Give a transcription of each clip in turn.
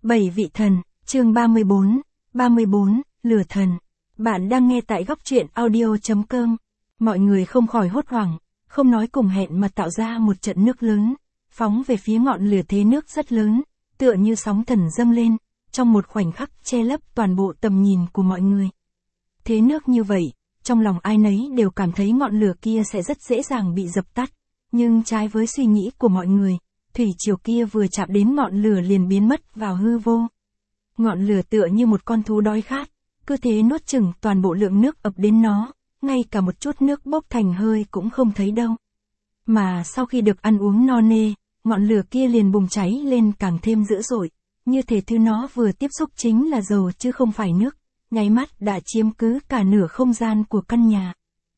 7 vị thần, chương 34, lửa thần. Bạn đang nghe tại góc truyện audio.com. Mọi người không khỏi hốt hoảng, không nói cùng hẹn mà tạo ra một trận nước lớn, phóng về phía ngọn lửa thế nước rất lớn, tựa như sóng thần dâng lên, trong một khoảnh khắc che lấp toàn bộ tầm nhìn của mọi người. Thế nước như vậy, trong lòng ai nấy đều cảm thấy ngọn lửa kia sẽ rất dễ dàng bị dập tắt, nhưng trái với suy nghĩ của mọi người, thủy triều kia vừa chạm đến ngọn lửa liền biến mất vào hư vô. Ngọn lửa tựa như một con thú đói khát, cứ thế nuốt chửng toàn bộ lượng nước ập đến nó, ngay cả một chút nước bốc thành hơi cũng không thấy đâu. Mà sau khi được ăn uống no nê, ngọn lửa kia liền bùng cháy lên càng thêm dữ dội, như thể thứ nó vừa tiếp xúc chính là dầu chứ không phải nước, nháy mắt đã chiếm cứ cả nửa không gian của căn nhà.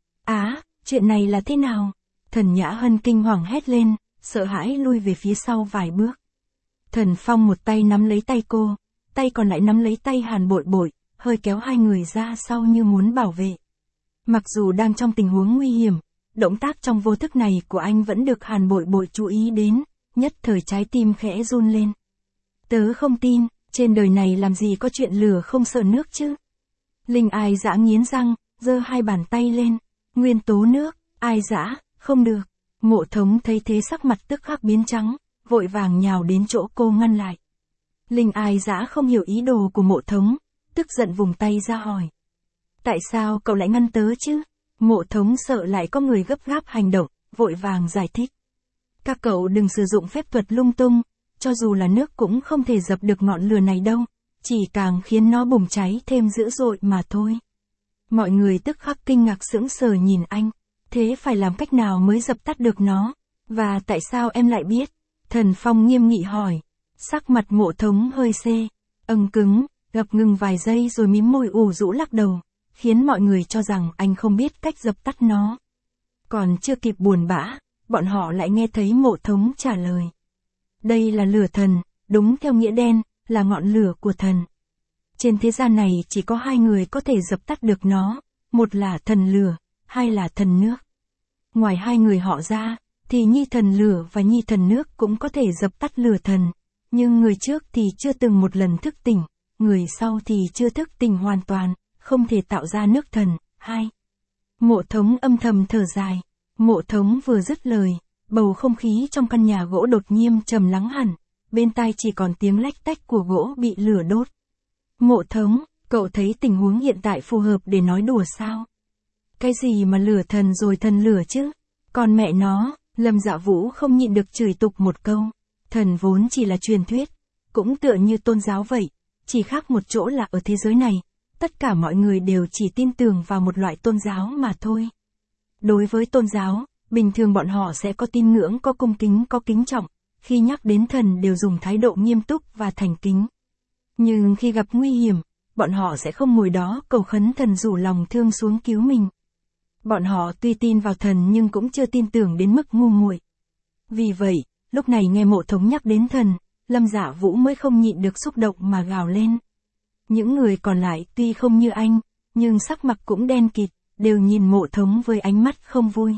Chuyện này là thế nào? Thần Nhã Hân kinh hoàng hét lên, sợ hãi lui về phía sau vài bước. Thần Phong một tay nắm lấy tay cô, tay còn lại nắm lấy tay Hàn Bội Bội, hơi kéo hai người ra sau như muốn bảo vệ. Mặc dù đang trong tình huống nguy hiểm, động tác trong vô thức này của anh vẫn được Hàn Bội Bội chú ý đến, nhất thời trái tim khẽ run lên. Tớ không tin, trên đời này làm gì có chuyện lửa không sợ nước chứ? Linh Ai Dã nghiến răng, giơ hai bàn tay lên, nguyên tố nước, Ai Dã, không được. Mộ Thống thấy thế sắc mặt tức khắc biến trắng, vội vàng nhào đến chỗ cô ngăn lại. Linh Ai Dã không hiểu ý đồ của Mộ Thống, tức giận vùng tay ra hỏi. Tại sao cậu lại ngăn tớ chứ? Mộ Thống sợ lại có người gấp gáp hành động, vội vàng giải thích. Các cậu đừng sử dụng phép thuật lung tung, cho dù là nước cũng không thể dập được ngọn lửa này đâu, chỉ càng khiến nó bùng cháy thêm dữ dội mà thôi. Mọi người tức khắc kinh ngạc sững sờ nhìn anh. Thế phải làm cách nào mới dập tắt được nó? Và tại sao em lại biết? Thần Phong nghiêm nghị hỏi. Sắc mặt Mộ Thống hơi cứng, ngập ngừng vài giây rồi mím môi ủ rũ lắc đầu, khiến mọi người cho rằng anh không biết cách dập tắt nó. Còn chưa kịp buồn bã, bọn họ lại nghe thấy Mộ Thống trả lời. Đây là lửa thần, đúng theo nghĩa đen, là ngọn lửa của thần. Trên thế gian này chỉ có hai người có thể dập tắt được nó, một là thần lửa, hai là thần nước. Ngoài hai người họ ra, thì Nhi thần lửa và Nhi thần nước cũng có thể dập tắt lửa thần. Nhưng người trước thì chưa từng một lần thức tỉnh, người sau thì chưa thức tỉnh hoàn toàn, không thể tạo ra nước thần. Mộ Thống âm thầm thở dài. Mộ Thống vừa dứt lời, bầu không khí trong căn nhà gỗ đột nhiên trầm lắng hẳn, bên tai chỉ còn tiếng lách tách của gỗ bị lửa đốt. Mộ Thống, cậu thấy tình huống hiện tại phù hợp để nói đùa sao? Cái gì mà lửa thần rồi thần lửa chứ? Còn mẹ nó, Lâm Dạ Vũ không nhịn được chửi tục một câu. Thần vốn chỉ là truyền thuyết, cũng tựa như tôn giáo vậy, chỉ khác một chỗ là ở thế giới này, tất cả mọi người đều chỉ tin tưởng vào một loại tôn giáo mà thôi. Đối với tôn giáo, bình thường bọn họ sẽ có tín ngưỡng, có cung kính, có kính trọng, khi nhắc đến thần đều dùng thái độ nghiêm túc và thành kính. Nhưng khi gặp nguy hiểm, bọn họ sẽ không ngồi đó cầu khấn thần rủ lòng thương xuống cứu mình. Bọn họ tuy tin vào thần nhưng cũng chưa tin tưởng đến mức ngu muội. Vì vậy, lúc này nghe Mộ Thống nhắc đến thần, Lâm Dạ Vũ mới không nhịn được xúc động mà gào lên. Những người còn lại tuy không như anh, nhưng sắc mặt cũng đen kịt, đều nhìn Mộ Thống với ánh mắt không vui.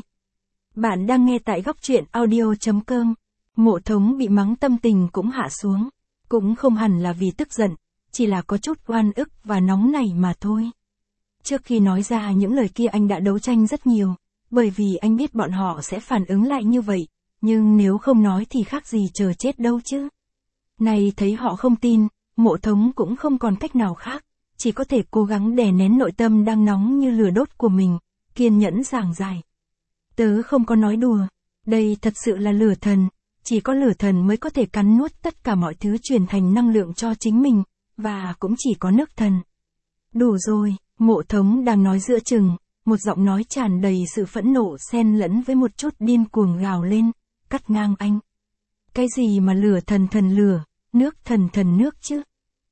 Bạn đang nghe tại góc truyện audio.com. Mộ Thống bị mắng tâm tình cũng hạ xuống, cũng không hẳn là vì tức giận, chỉ là có chút oan ức và nóng nảy mà thôi. Trước khi nói ra những lời kia anh đã đấu tranh rất nhiều, bởi vì anh biết bọn họ sẽ phản ứng lại như vậy, nhưng nếu không nói thì khác gì chờ chết đâu chứ. Này thấy họ không tin, Mộ Thống cũng không còn cách nào khác, chỉ có thể cố gắng đè nén nội tâm đang nóng như lửa đốt của mình, kiên nhẫn giảng giải. Tớ không có nói đùa, đây thật sự là lửa thần, chỉ có lửa thần mới có thể cắn nuốt tất cả mọi thứ truyền thành năng lượng cho chính mình, và cũng chỉ có nước thần. Đủ rồi. Mộ Thống đang nói giữa chừng, một giọng nói tràn đầy sự phẫn nộ xen lẫn với một chút điên cuồng gào lên, cắt ngang anh. Cái gì mà lửa thần lửa, nước thần nước chứ?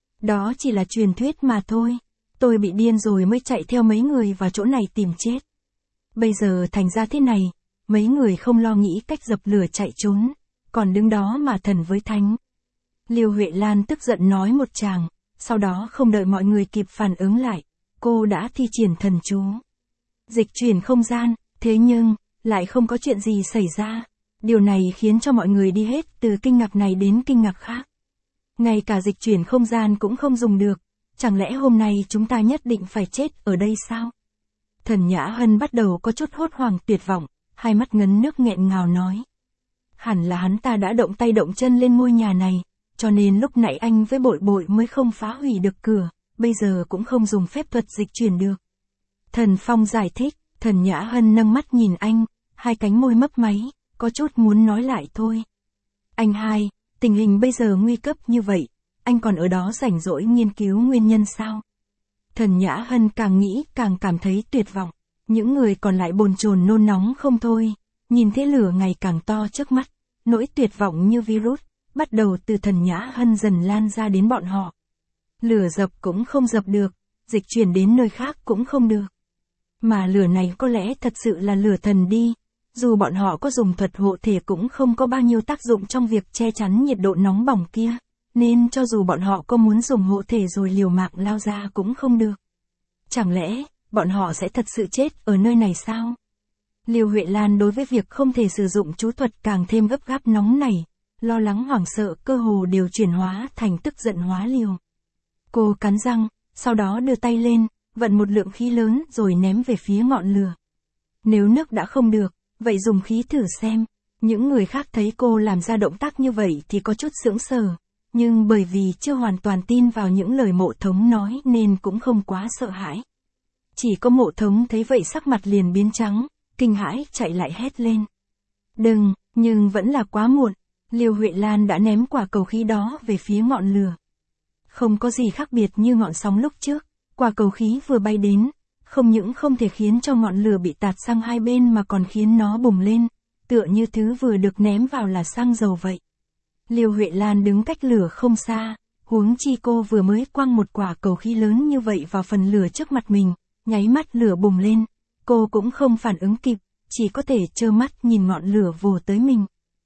Đó chỉ là truyền thuyết mà thôi. Tôi bị điên rồi mới chạy theo mấy người vào chỗ này tìm chết. Bây giờ thành ra thế này, mấy người không lo nghĩ cách dập lửa chạy trốn, còn đứng đó mà thần với thánh. Liêu Huệ Lan tức giận nói một tràng, sau đó không đợi mọi người kịp phản ứng lại. Cô đã thi triển thần chú, dịch chuyển không gian, thế nhưng, lại không có chuyện gì xảy ra. Điều này khiến cho mọi người đi hết từ kinh ngạc này đến kinh ngạc khác. Ngay cả dịch chuyển không gian cũng không dùng được, chẳng lẽ hôm nay chúng ta nhất định phải chết ở đây sao? Thần Nhã Hân bắt đầu có chút hốt hoảng tuyệt vọng, hai mắt ngấn nước nghẹn ngào nói. Hẳn là hắn ta đã động tay động chân lên ngôi nhà này, cho nên lúc nãy anh với Bội Bội mới không phá hủy được cửa, bây giờ cũng không dùng phép thuật dịch chuyển được. Thần Phong giải thích, Thần Nhã Hân nâng mắt nhìn anh, hai cánh môi mấp máy, có chút muốn nói lại thôi. Anh hai, tình hình bây giờ nguy cấp như vậy, anh còn ở đó rảnh rỗi nghiên cứu nguyên nhân sao? Thần Nhã Hân càng nghĩ càng cảm thấy tuyệt vọng, những người còn lại bồn chồn nôn nóng không thôi, nhìn thế lửa ngày càng to trước mắt, nỗi tuyệt vọng như virus, bắt đầu từ Thần Nhã Hân dần lan ra đến bọn họ. Lửa dập cũng không dập được, dịch chuyển đến nơi khác cũng không được. Mà lửa này có lẽ thật sự là lửa thần đi, dù bọn họ có dùng thuật hộ thể cũng không có bao nhiêu tác dụng trong việc che chắn nhiệt độ nóng bỏng kia, nên cho dù bọn họ có muốn dùng hộ thể rồi liều mạng lao ra cũng không được. Chẳng lẽ, bọn họ sẽ thật sự chết ở nơi này sao? Liêu Huệ Lan đối với việc không thể sử dụng chú thuật càng thêm gấp gáp nóng nảy, lo lắng hoảng sợ cơ hồ đều chuyển hóa thành tức giận hóa liều. Cô cắn răng, sau đó đưa tay lên, vận một lượng khí lớn rồi ném về phía ngọn lửa. Nếu nước đã không được, vậy dùng khí thử xem. Những người khác thấy cô làm ra động tác như vậy thì có chút sững sờ, nhưng bởi vì chưa hoàn toàn tin vào những lời Mộ Thống nói nên cũng không quá sợ hãi. Chỉ có Mộ Thống thấy vậy sắc mặt liền biến trắng, kinh hãi chạy lại hét lên. Đừng, nhưng vẫn là quá muộn, Liêu Huệ Lan đã ném quả cầu khí đó về phía ngọn lửa. Không có gì khác biệt như ngọn sóng lúc trước, quả cầu khí vừa bay đến, không những không thể khiến cho ngọn lửa bị tạt sang hai bên mà còn khiến nó bùng lên, tựa như thứ vừa được ném vào là xăng dầu vậy. Liêu Huệ Lan đứng cách lửa không xa, huống chi cô vừa mới quăng một quả cầu khí lớn như vậy vào phần lửa trước mặt mình, nháy mắt lửa bùng lên, cô cũng không phản ứng kịp, chỉ có thể trơ mắt nhìn ngọn lửa vồ tới mình.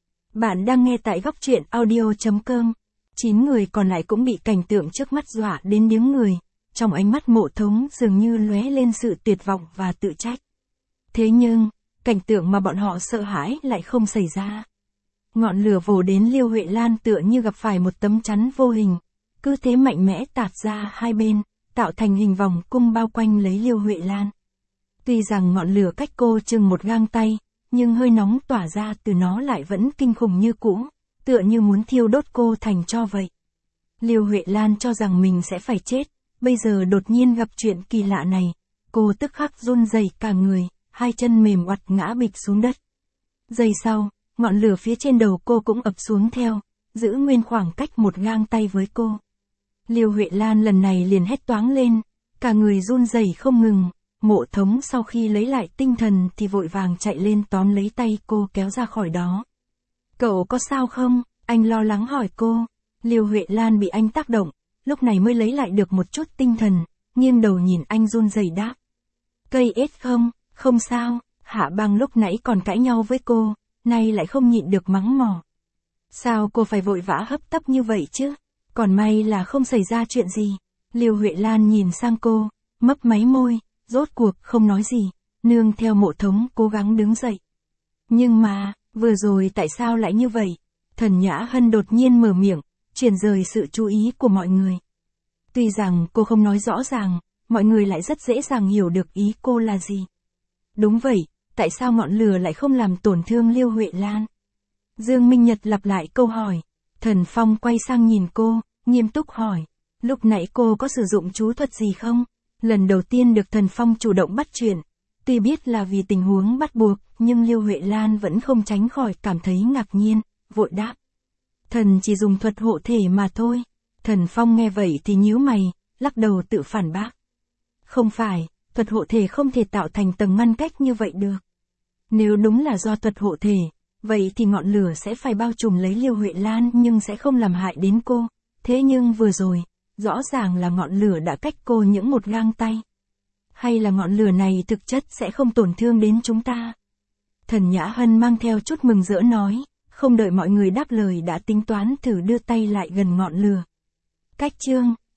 Bạn đang nghe tại góc truyện audio.com. 9 người còn lại cũng bị cảnh tượng trước mắt dọa đến điếng người, trong ánh mắt Mộ Thống dường như lóe lên sự tuyệt vọng và tự trách. Thế nhưng, cảnh tượng mà bọn họ sợ hãi lại không xảy ra. Ngọn lửa vồ đến Liêu Huệ Lan tựa như gặp phải một tấm chắn vô hình, cứ thế mạnh mẽ tạt ra hai bên, tạo thành hình vòng cung bao quanh lấy Liêu Huệ Lan. Tuy rằng ngọn lửa cách cô chừng một gang tay, nhưng hơi nóng tỏa ra từ nó lại vẫn kinh khủng như cũ, tựa như muốn thiêu đốt cô thành tro vậy. Liêu Huệ Lan cho rằng mình sẽ phải chết, bây giờ đột nhiên gặp chuyện kỳ lạ này, cô tức khắc run rẩy cả người, hai chân mềm oặt ngã bịch xuống đất. Giây sau, ngọn lửa phía trên đầu cô cũng ập xuống theo, giữ nguyên khoảng cách một gang tay với cô. Liêu Huệ Lan lần này liền hét toáng lên, cả người run rẩy không ngừng. Mộ Thống sau khi lấy lại tinh thần thì vội vàng chạy lên tóm lấy tay cô kéo ra khỏi đó. Cậu có sao không? Anh lo lắng hỏi cô. Liêu Huệ Lan bị anh tác động, lúc này mới lấy lại được một chút tinh thần, nghiêng đầu nhìn anh run rẩy đáp. Cây ết không? Không sao. Hạ Băng lúc nãy còn cãi nhau với cô, nay lại không nhịn được mắng mỏ. Sao cô phải vội vã hấp tấp như vậy chứ? Còn may là không xảy ra chuyện gì. Liêu Huệ Lan nhìn sang cô, mấp máy môi, rốt cuộc không nói gì, nương theo Mộ Thống cố gắng đứng dậy. Nhưng mà, vừa rồi tại sao lại như vậy? Thần Nhã Hân đột nhiên mở miệng, chuyển rời sự chú ý của mọi người. Tuy rằng cô không nói rõ ràng, mọi người lại rất dễ dàng hiểu được ý cô là gì. Đúng vậy, tại sao ngọn lửa lại không làm tổn thương Liêu Huệ Lan? Dương Minh Nhật lặp lại câu hỏi. Thần Phong quay sang nhìn cô, nghiêm túc hỏi. Lúc nãy cô có sử dụng chú thuật gì không? Lần đầu tiên được Thần Phong chủ động bắt chuyện. Tuy biết là vì tình huống bắt buộc, nhưng Liêu Huệ Lan vẫn không tránh khỏi cảm thấy ngạc nhiên, vội đáp. Thần chỉ dùng thuật hộ thể mà thôi. Thần Phong nghe vậy thì nhíu mày, lắc đầu tự phản bác. Không phải, thuật hộ thể không thể tạo thành tầng ngăn cách như vậy được. Nếu đúng là do thuật hộ thể, vậy thì ngọn lửa sẽ phải bao trùm lấy Liêu Huệ Lan nhưng sẽ không làm hại đến cô. Thế nhưng vừa rồi, rõ ràng là ngọn lửa đã cách cô những một gang tay. Hay là ngọn lửa này thực chất sẽ không tổn thương đến chúng ta? Thần Nhã Hân mang theo chút mừng rỡ nói, không đợi mọi người đáp lời đã tính toán thử đưa tay lại gần ngọn lửa. Cách chương